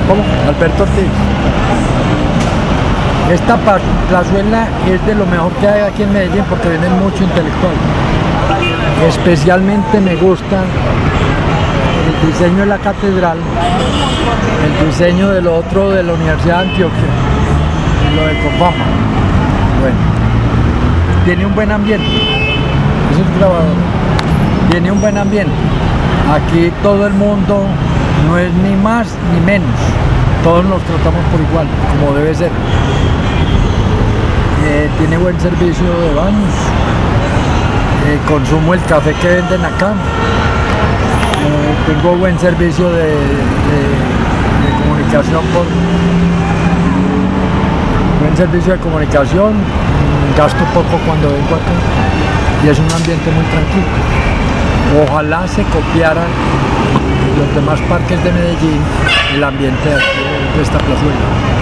¿Cómo? Alberto Ortiz. Esta plazuela es de lo mejor que hay aquí en Medellín porque viene mucho intelectual. Especialmente me gusta el diseño de la catedral, el diseño del otro de la Universidad de Antioquia y lo de Copama. Bueno, tiene un buen ambiente. Eso es grabador. Tiene un buen ambiente. Aquí todo el mundo no es ni más ni menos. Todos nos tratamos por igual, como debe ser. Tiene buen servicio de baños. Consumo el café que venden acá. Tengo buen servicio de comunicación buen servicio de comunicación. Gasto poco cuando vengo acá y es un ambiente muy tranquilo. Ojalá se copiaran los demás parques de Medellín el ambiente de esta plazuela.